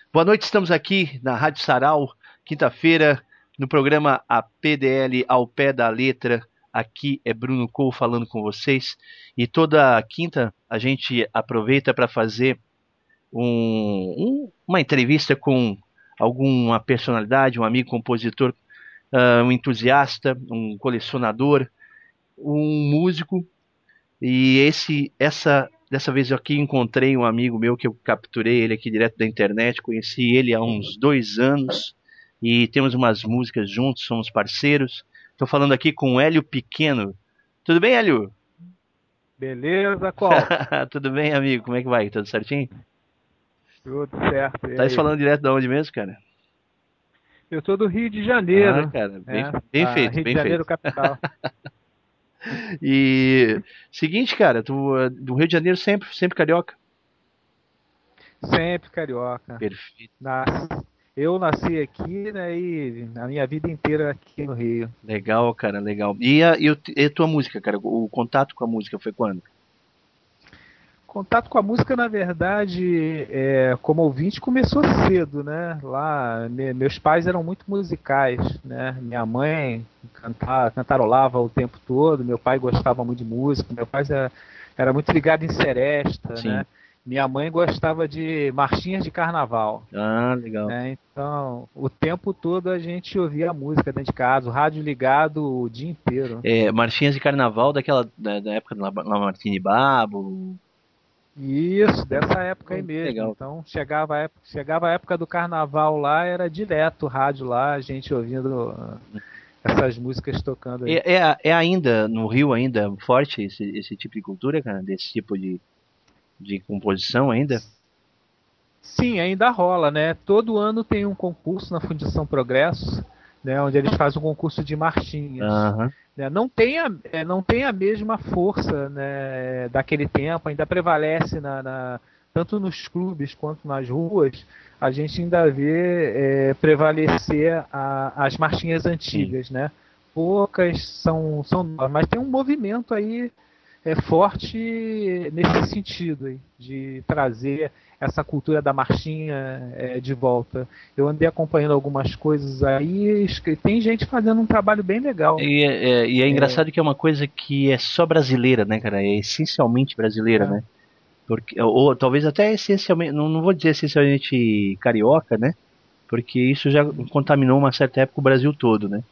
Boa noite, estamos aqui na Rádio Sarau, quinta-feira, no programa A PDL ao pé da letra. Aqui é Bruno Cole falando com vocês. E toda quinta a gente aproveita para fazer uma entrevista com alguma personalidade, um amigo compositor, um entusiasta, um colecionador, um músico. E dessa vez aqui encontrei um amigo meu que eu capturei ele aqui direto da internet, conheci ele há uns 2 anos e temos umas músicas juntos, somos parceiros. Estou falando aqui com o Hélio Pequeno. Tudo bem, Hélio? Beleza, qual? Tudo bem, amigo? Como é que vai? Tudo certinho? Tudo certo, e Tá aí? falando direto de onde mesmo, cara? Eu sou do Rio de Ah, Janeiro, cara, bem a feito, Rio de bem feito. Janeiro capital. E seguinte, cara, tu é do Rio de Janeiro sempre carioca? Sempre carioca. Perfeito. Nas- Eu nasci aqui, né, e a minha vida inteira aqui no Rio. Legal, cara, legal. E a tua música, cara? O contato com a música foi quando? Contato com a música, na verdade, como ouvinte, começou cedo, né? Lá, meus pais eram muito musicais, né? Minha mãe cantarolava o tempo todo, meu pai gostava muito de música, meu pai era muito ligado em seresta, Sim. né? Minha mãe gostava de marchinhas de carnaval, Ah, legal. né? Então, o tempo todo a gente ouvia música dentro de casa, o rádio ligado o dia inteiro. Marchinhas de carnaval da época do Lamartine Babo. Isso, dessa época aí Oh, mesmo. legal. Então chegava a época do carnaval lá, era direto o rádio lá, a gente ouvindo essas músicas tocando aí. É ainda, no Rio ainda, forte esse tipo de cultura, cara? Desse tipo de composição ainda? Sim, ainda rola, né? Todo ano tem um concurso na Fundição Progresso, né, onde eles fazem um concurso de marchinhas. Aham, Né? Não tem a mesma força, né, daquele tempo, ainda prevalece tanto nos clubes quanto nas ruas, a gente ainda vê prevalecer as marchinhas sim. antigas, né? Poucas são novas, mas tem um movimento aí forte nesse sentido aí, de trazer essa cultura da marchinha de volta. Eu andei acompanhando algumas coisas aí, e tem gente fazendo um trabalho bem legal. E é engraçado que é uma coisa que é só brasileira, né, cara? É essencialmente brasileira, É, né? Porque, ou talvez até essencialmente, não vou dizer essencialmente carioca, né? Porque isso já contaminou uma certa época o Brasil todo, né?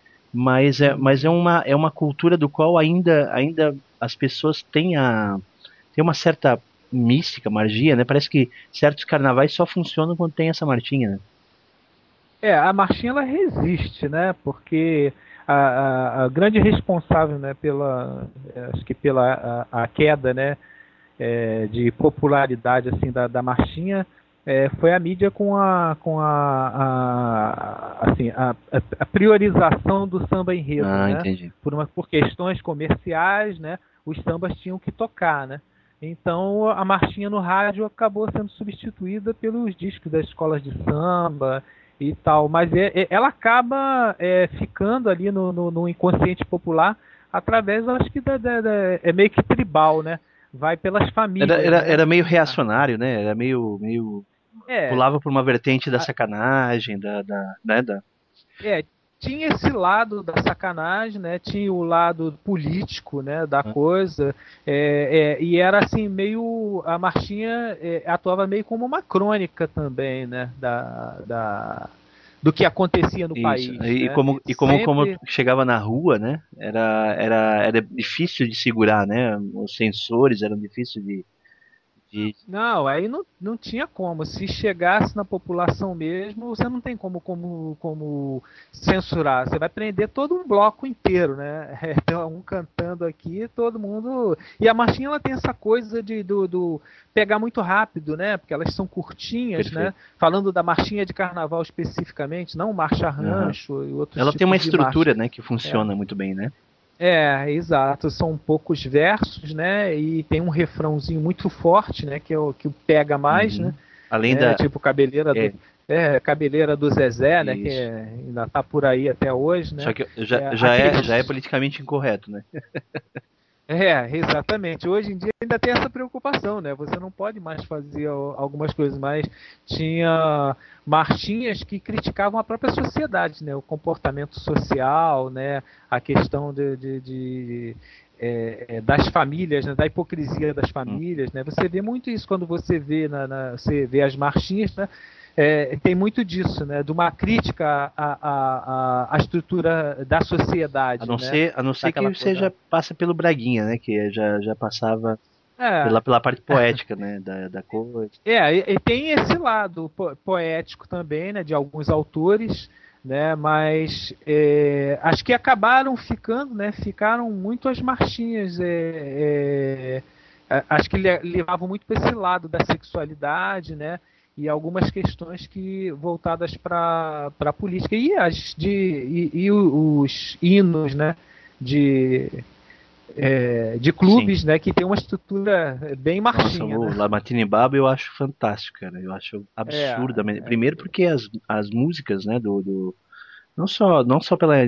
Mas uhum. é uma cultura do qual ainda as pessoas têm uma certa mística, magia, né? Parece que certos carnavais só funcionam quando tem essa marchinha, né? A marchinha ela resiste, né? Porque a grande responsável, né, acho que pela a queda, né, de popularidade assim da marchinha foi a mídia assim, a priorização do samba enredo, Ah, né? entendi. Por questões comerciais, né? Os sambas tinham que tocar, né? Então a marchinha no rádio acabou sendo substituída pelos discos das escolas de samba e tal, mas ela acaba ficando ali no inconsciente popular através, acho que é meio que tribal, né? Vai pelas famílias, né? Era meio reacionário, né? Era meio É, pulava por uma vertente da a- sacanagem, né? é, tinha esse lado da sacanagem, né? Tinha o lado político, né? Da coisa, e era assim meio a marchinha atuava meio como uma crônica também, né? Do que acontecia no Isso. país, né? Como Sempre. chegava na rua, né? Era difícil de segurar, né? Os sensores eram difíceis de... Não, aí não tinha como. Se chegasse na população mesmo, você não tem como censurar. Você vai prender todo um bloco inteiro, né? Então, um cantando aqui, todo mundo. E a marchinha ela tem essa coisa do pegar muito rápido, né? Porque elas são curtinhas, né? Perfeito. Falando da marchinha de carnaval especificamente, não marcha Aham. rancho e outros Ela tem uma tipos de marcha. estrutura, né, que É, funciona muito bem, né? exato. São poucos versos, né? E tem um refrãozinho muito forte, né? Que é o que pega mais, né? Uhum. Além da... Tipo É, Cabeleira do Zezé, né? Que isso. ainda tá por aí até hoje, Só né? que Aquele já é politicamente incorreto, né? Exatamente. Hoje em dia ainda tem essa preocupação, né? Você não pode mais fazer algumas coisas, mas tinha marchinhas que criticavam a própria sociedade, né? O comportamento social, né? A questão das famílias, né? Da hipocrisia das Hum. famílias, né? Você vê muito isso quando você vê você vê as marchinhas, né? Tem muito disso, né? De uma crítica à estrutura da sociedade, né? A não ser que Daquela você já coisa. passa pelo Braguinha, né? Que já passava É, pela parte poética, né? Da coisa. e tem esse lado poético também, né, de alguns autores, né, mas acho que acabaram ficando, né, ficaram muito as marchinhas, acho que levavam muito para esse lado da sexualidade, né, e algumas questões que voltadas para a política e os hinos, né, de de Sim. clubes, né, que tem uma estrutura bem Nossa, marchinha, o né? Lamartine Baba eu acho fantástico, cara. Eu acho absurdamente. Primeiro porque as músicas, né, não só pela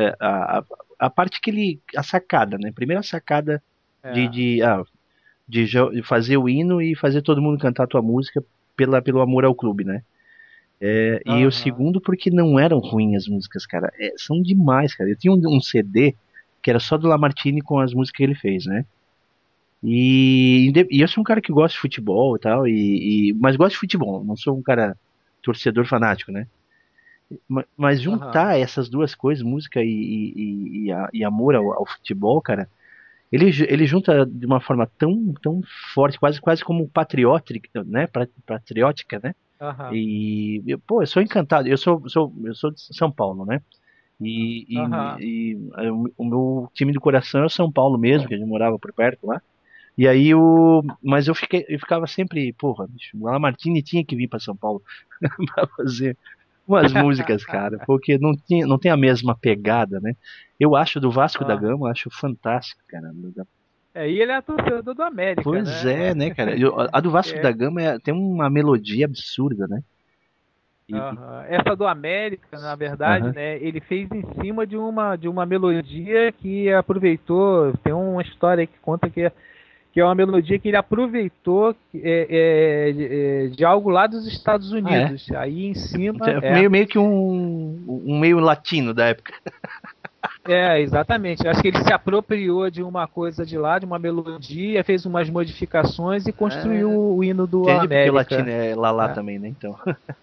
a parte que ele a sacada, né? Primeiro a sacada de É, de, ah, de fazer o hino e fazer todo mundo cantar a tua música pelo amor ao clube, né? E o aham. segundo porque não eram ruins as músicas, cara. São demais, cara. Eu tinha um CD que era só do Lamartine com as músicas que ele fez, né? E eu sou um cara que gosta de futebol e tal, mas gosto de futebol, não sou um cara torcedor fanático, né? Mas Aham. juntar essas duas coisas, música e amor ao futebol, cara, ele junta de uma forma tão forte, quase como patriótica, né? Patriótica, né? Aham. Pô, eu sou encantado. Eu sou de São Paulo, né? Aham. O meu time do coração é o São Paulo mesmo, que a gente morava por perto lá. Mas eu ficava sempre, porra, bicho, o Lamartine tinha que vir para São Paulo para fazer umas músicas, cara, porque não tem a mesma pegada, né? Eu acho do Vasco da Aham. Gama, eu acho fantástico, cara. E ele é torcedor do América, Pois né? é, né, cara? A do Vasco da É, Gama tem uma melodia absurda, né? E, aham. Essa do América, na verdade, aham. né? Ele fez em cima de uma melodia que aproveitou. Tem uma história que conta que é uma melodia que ele aproveitou de algo lá dos Estados Ah, é. Unidos. Aí em cima Então, meio que um meio latino da época. exatamente. Acho que ele se apropriou de uma coisa de lá, de uma melodia, fez umas modificações e construiu É, o hino do entendi porque o latino América. é lalá Né? também, né? Então.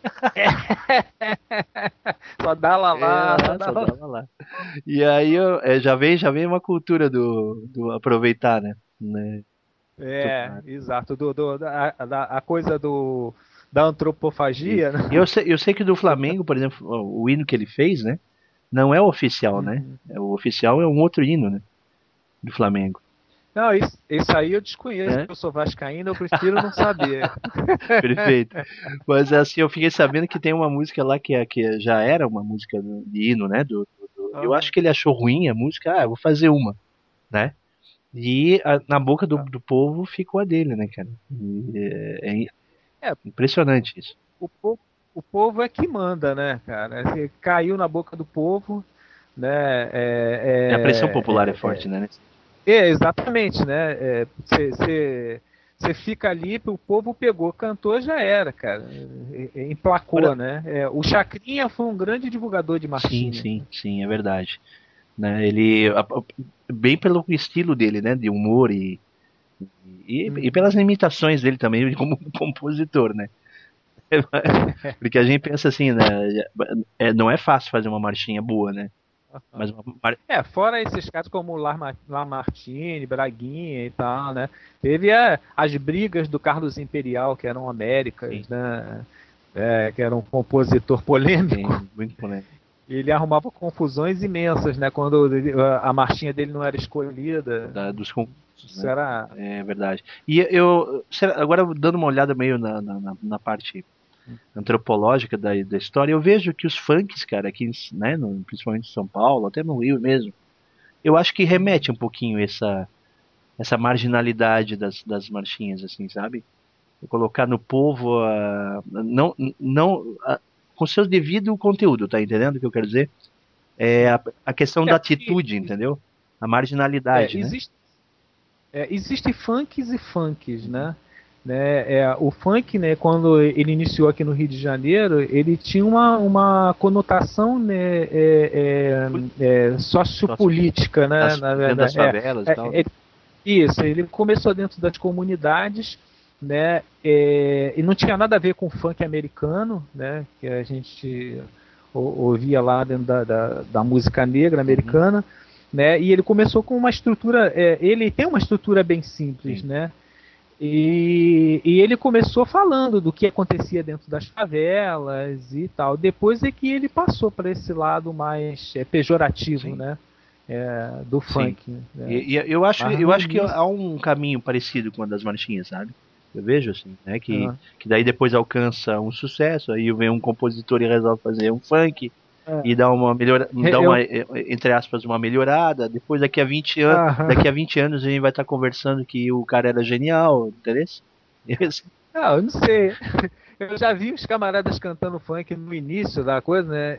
Só dá lá lá, só É, dá só lá. dava lá. E aí já vem uma cultura do aproveitar, né? Muito claro. Exato. A coisa da Isso. antropofagia, né? Eu sei que do Flamengo, por exemplo, o hino que ele fez, né? Não é o oficial, né? Uhum. O oficial é um outro hino, né? Do Flamengo. Não, isso aí eu desconheço, Né? porque eu sou vascaíno, eu prefiro não saber. Perfeito. Mas assim, eu fiquei sabendo que tem uma música lá que já era uma música de hino, né? Eu acho Aham. que ele achou ruim a música, eu vou fazer uma, né? Na boca do povo ficou a dele, né, cara? É É, impressionante isso. o povo é que manda, né, cara? Assim, caiu na boca do povo, né? A pressão popular é forte, né? Exatamente, né? Você fica ali, o povo pegou, cantou, já era, cara. Emplacou, Agora, né? O Chacrinha foi um grande divulgador de marchinha. sim, é verdade. Né? Bem pelo estilo dele, né? De humor e pelas Uhum. limitações dele também como compositor, né? Porque a gente pensa assim, né? Não é fácil fazer uma marchinha boa, né? Mas Fora esses casos como Lamartine, Braguinha e tal, né? Teve as brigas do Carlos Imperial, que eram sim, Américas, né? Que era um compositor sim, polêmico. muito polêmico. Ele arrumava confusões imensas, né? Quando a marchinha dele não era escolhida. Dos concursos, Isso né? era. É verdade. Agora dando uma olhada meio na parte antropológica da história, eu vejo que os funks, cara, aqui, né, principalmente em São Paulo, até no Rio mesmo, eu acho que remete um pouquinho essa marginalidade das marchinhas, assim, sabe? Colocar no povo não com seu devido conteúdo, tá entendendo o que eu quero dizer? É a questão da Porque atitude, entendeu? A marginalidade, né? existe. Existem funks e funks, o funk, né, quando ele iniciou aqui no Rio de Janeiro, ele tinha uma conotação, né, sociopolítica, né, na Dentro das verdade. favelas e tal. Isso, ele começou dentro das comunidades, né, e não tinha nada a ver com o funk americano, né, que a gente ouvia lá dentro da música negra americana, né, e ele começou com uma estrutura, ele tem uma estrutura bem simples, Sim. né, e ele começou falando do que acontecia dentro das favelas e tal. Depois é que ele passou para esse lado mais pejorativo, Sim. né? Do Sim. funk. Né? E eu acho que há um caminho parecido com o das marchinhas, sabe? Eu vejo assim, né? Que daí depois alcança um sucesso, aí vem um compositor e resolve fazer um funk e dá uma melhora, entre aspas, uma melhorada. Depois daqui a 20 anos a gente vai estar conversando que o cara era genial, entendeu? Eu não sei. Eu já vi os camaradas cantando funk no início da coisa, né?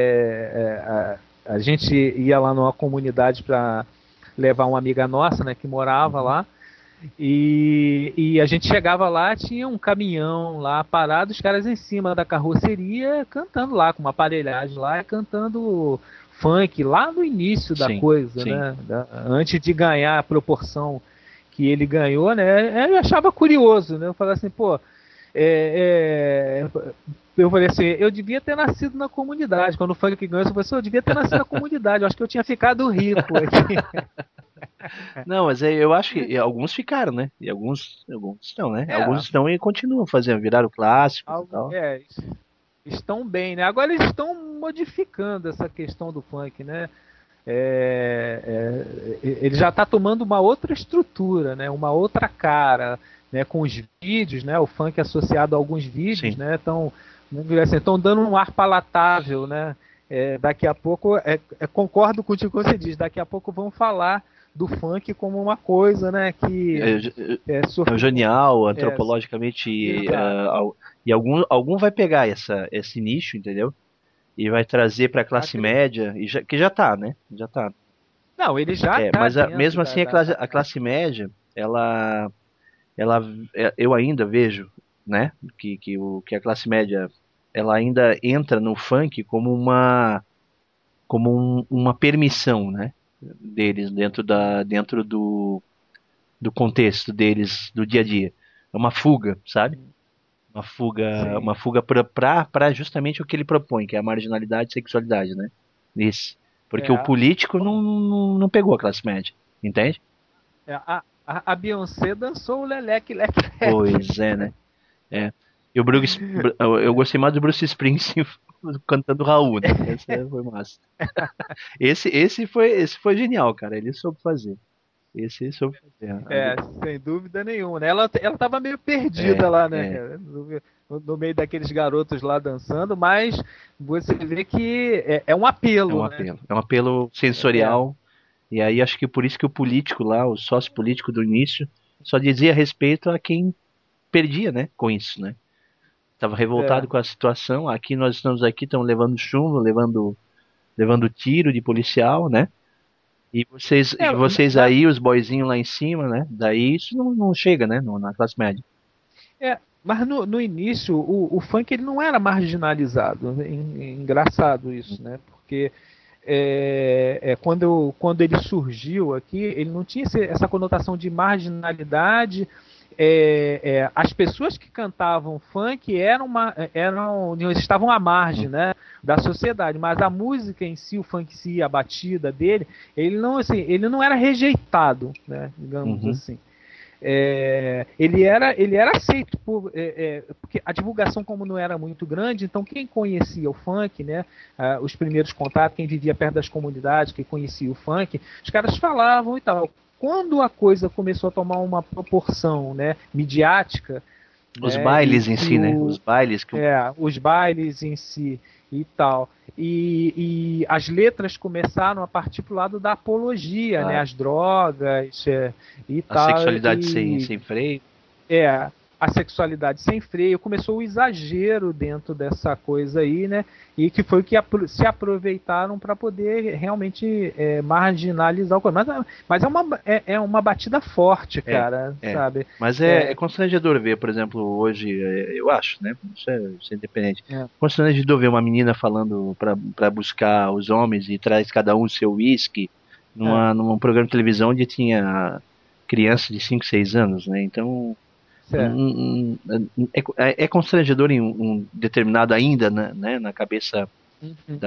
A gente ia lá numa comunidade para levar uma amiga nossa, né, que morava lá. E a gente chegava lá, tinha um caminhão lá parado, os caras em cima da carroceria cantando lá, com uma aparelhagem lá, cantando funk lá no início da coisa, sim. né? Antes de ganhar a proporção que ele ganhou, né? Eu achava curioso, né? Eu falava assim, pô, eu falei assim, eu devia ter nascido na comunidade. Quando o funk ganhou, eu falei assim, eu devia ter nascido na comunidade, eu acho que eu tinha ficado rico aqui. Não, mas eu acho que alguns ficaram, né? E alguns estão, né? Alguns estão e continuam fazendo, viraram clássicos e tal. Estão bem, né? Agora eles estão modificando essa questão do funk, né? Ele já está tomando uma outra estrutura, né? Uma outra cara, né? Com os vídeos, né? O funk associado a alguns vídeos, Sim. né? Estão dando um ar palatável, né? Daqui a pouco, concordo com o que você diz, daqui a pouco vão falar do funk como uma coisa, né? Que é genial, antropologicamente, e algum vai pegar esse nicho, entendeu? E vai trazer para a classe média, que já tá, né? Já tá. Não, ele já tá mas mesmo assim a classe média, eu ainda vejo, né? Que a classe média ela ainda entra no funk como uma permissão, né? Deles dentro do contexto deles do dia a dia. É uma fuga, sabe? Uma fuga para justamente o que ele propõe, que é a marginalidade e sexualidade, né? Isso. Porque o político não pegou a classe média, entende? A Beyoncé dançou o Leleque Leque. Pois é, né? E eu gostei mais do Bruce Springsteen cantando Raul, né? Esse foi massa. Esse foi genial, cara. Ele soube fazer. Esse soube fazer. Sem dúvida nenhuma, né? Ela tava meio perdida lá, né, cara? No meio daqueles garotos lá dançando, mas você vê que é um apelo. É um apelo. Né? É um apelo sensorial. E aí acho que por isso que o político lá, o sócio político do início, só dizia respeito a quem perdia, né? Com isso, né? Estava revoltado com a situação. Aqui nós estamos estamos levando chumbo, levando tiro de policial, né? E vocês aí, os boizinhos lá em cima, né? Daí isso não chega, né? Na classe média. Mas no início, o funk ele não era marginalizado. Engraçado isso, né? Porque quando ele surgiu aqui, ele não tinha essa conotação de marginalidade. As pessoas que cantavam funk estavam à margem, né, da sociedade, mas a música em si, o funk em si, a batida dele, ele não era rejeitado, né, digamos assim. Ele era aceito porque a divulgação, como não era muito grande, então quem conhecia o funk, né, os primeiros contatos, quem vivia perto das comunidades, quem conhecia o funk, os caras falavam e tal. Quando a coisa começou a tomar uma proporção, né, midiática, os bailes em si, né, os bailes os bailes em si e tal, e as letras começaram a partir pro lado da apologia, né, as drogas e tal, a sexualidade sem freio, a sexualidade sem freio, começou o exagero dentro dessa coisa aí, né? E que foi que se aproveitaram para poder realmente marginalizar o coisa. Mas é uma batida forte, É, cara, é. sabe? Mas é constrangedor ver, por exemplo, hoje, eu acho, né? Isso é independente. É, Constrangedor ver uma menina falando pra buscar os homens e traz cada um o seu uísque é, num programa de televisão onde tinha criança de 5 6 anos, né? Então, certo. é constrangedor em um determinado ainda, né, na cabeça Uhum,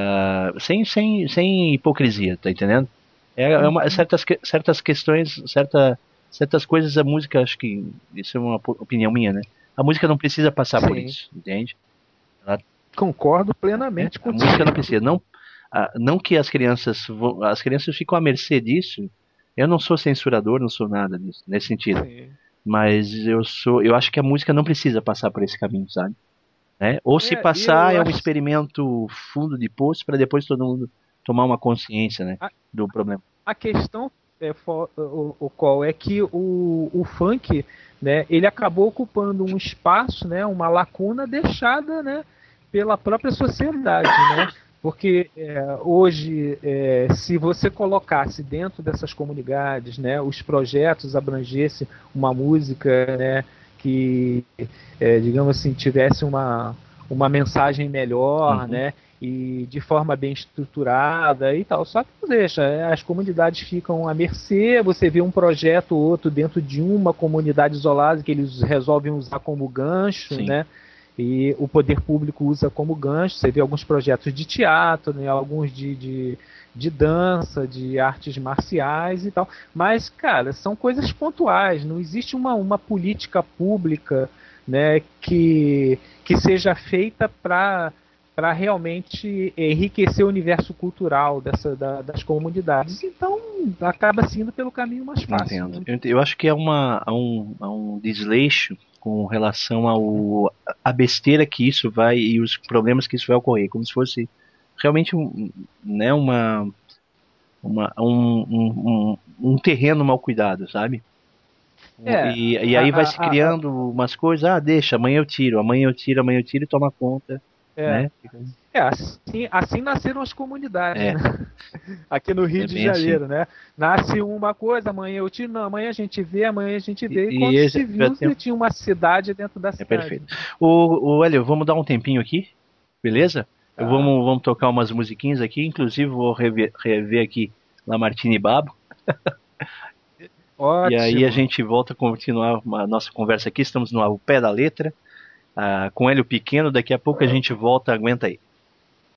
sem hipocrisia, tá entendendo? uhum, Certas questões, certas coisas a música, acho que isso é uma opinião minha, né? A música não precisa passar por sim, isso, entende? Ela- concordo plenamente a música não contigo. precisa, não que as crianças ficam à mercê disso. Eu não sou censurador, não sou nada disso, nesse sentido. Sim. Mas eu acho que a música não precisa passar por esse caminho, sabe? Né? Ou se E passar eu é um acho experimento fundo de poço para depois todo mundo tomar uma consciência, né, a, do problema. a questão o qual é que o funk, né, ele acabou ocupando um espaço, né, uma lacuna deixada, né, pela própria sociedade, né? Porque hoje, se você colocasse dentro dessas comunidades, né, os projetos abrangessem uma música, né, que, digamos assim, tivesse uma mensagem melhor, Uhum. né, e de forma bem estruturada e tal. Só que não deixa, as comunidades ficam à mercê, você vê um projeto ou outro dentro de uma comunidade isolada que eles resolvem usar como gancho, Sim. né? E o poder público usa como gancho. Você vê alguns projetos de teatro, né? Alguns de dança, de artes marciais e tal. Mas, cara, são coisas pontuais. Não existe uma política pública, né, que seja feita para realmente enriquecer o universo cultural das comunidades. Então, acaba sendo pelo caminho mais fácil. Entendo. Né? Eu acho que há um desleixo com relação à besteira que isso vai e os problemas que isso vai ocorrer, como se fosse realmente né, um terreno mal cuidado, sabe? É, E aí vai se criando umas coisas, deixa, amanhã eu tiro, amanhã eu tiro, amanhã eu tiro e toma conta, é, né? assim nasceram as comunidades, É, né? Aqui no Rio é de bem assim. Janeiro, né? Nasce uma coisa, amanhã eu tiro, não, amanhã a gente vê, amanhã a gente E, vê. E e quando esse se já viu, tem, você tinha uma cidade dentro da é cidade. perfeito. O Hélio, vamos dar um tempinho aqui, beleza? Tá? Vamos tocar umas musiquinhas aqui, inclusive vou rever aqui Lamartine e Babo, e aí a Ótimo. gente volta a continuar a nossa conversa aqui, estamos no ao pé da letra, com Hélio Pequeno, daqui a pouco a gente volta, aguenta aí.